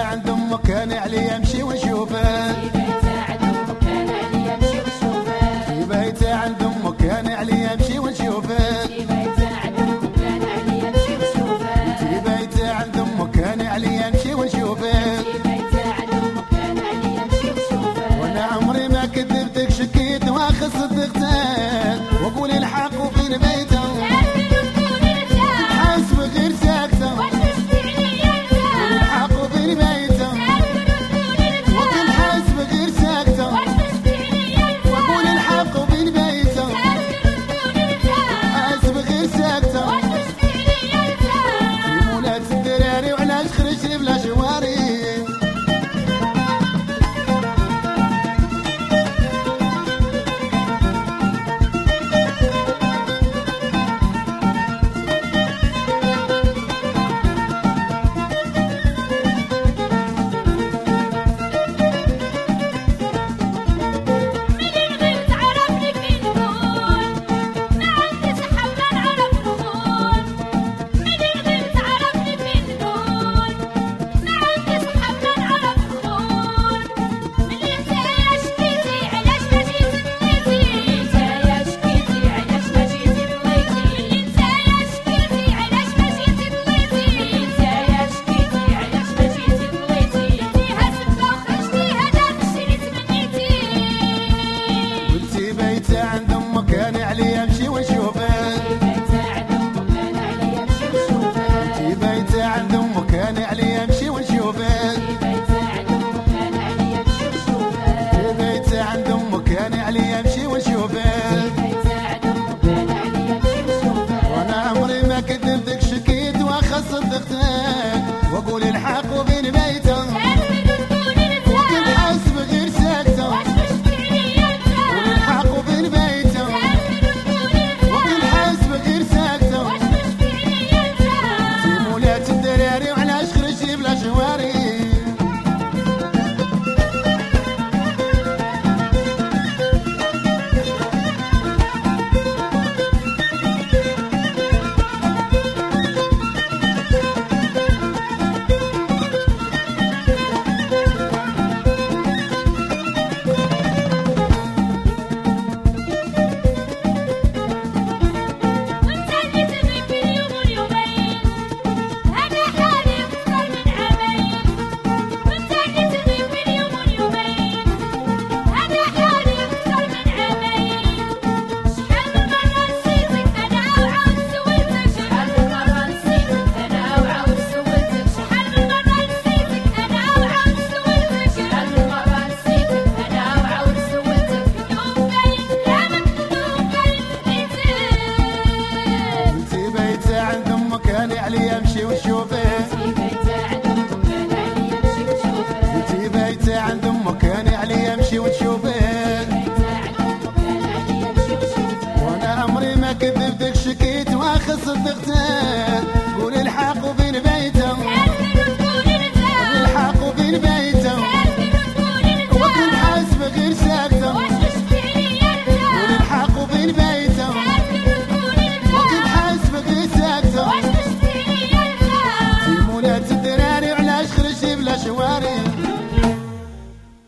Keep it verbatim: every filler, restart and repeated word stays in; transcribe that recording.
عند امك كان علي امشي واشوفك، في بيته عند امك كان علي امشي واشوفك، في بيته عند امك كان علي امشي واشوفك، وانا عمري ما كذبتك شكيت واخذ صدقتك واقول الحق وفي بيته حاسب غير ساكته، الحق وفي بيته وكل حاسب غير ساكته واقول الحق وفي بيته حاسب غير ساكته، في مولات الدراري وعلاش خرجت بلا شواري. عند امك كان علي امشي واشوفك، في بيته عند امك كان علي امشي واشوفك، في بيته عند امك كان علي امشي واشوفك، وانا عمري ما كذبتك شكيت واخذ صدقتك واقول الحق وبين بيته وكل حاسب غير ساكته، والحق وبين بيته وكل حاسب غير ساكته، في مولات الدراري وعلاش خرجتي بلا شواري. عند امك كان علي امشي واشوفك، في بيته عند امك كان علي امشي وتشوفك، وانا عمري ما كذبتك شكيت واخذ صدقتك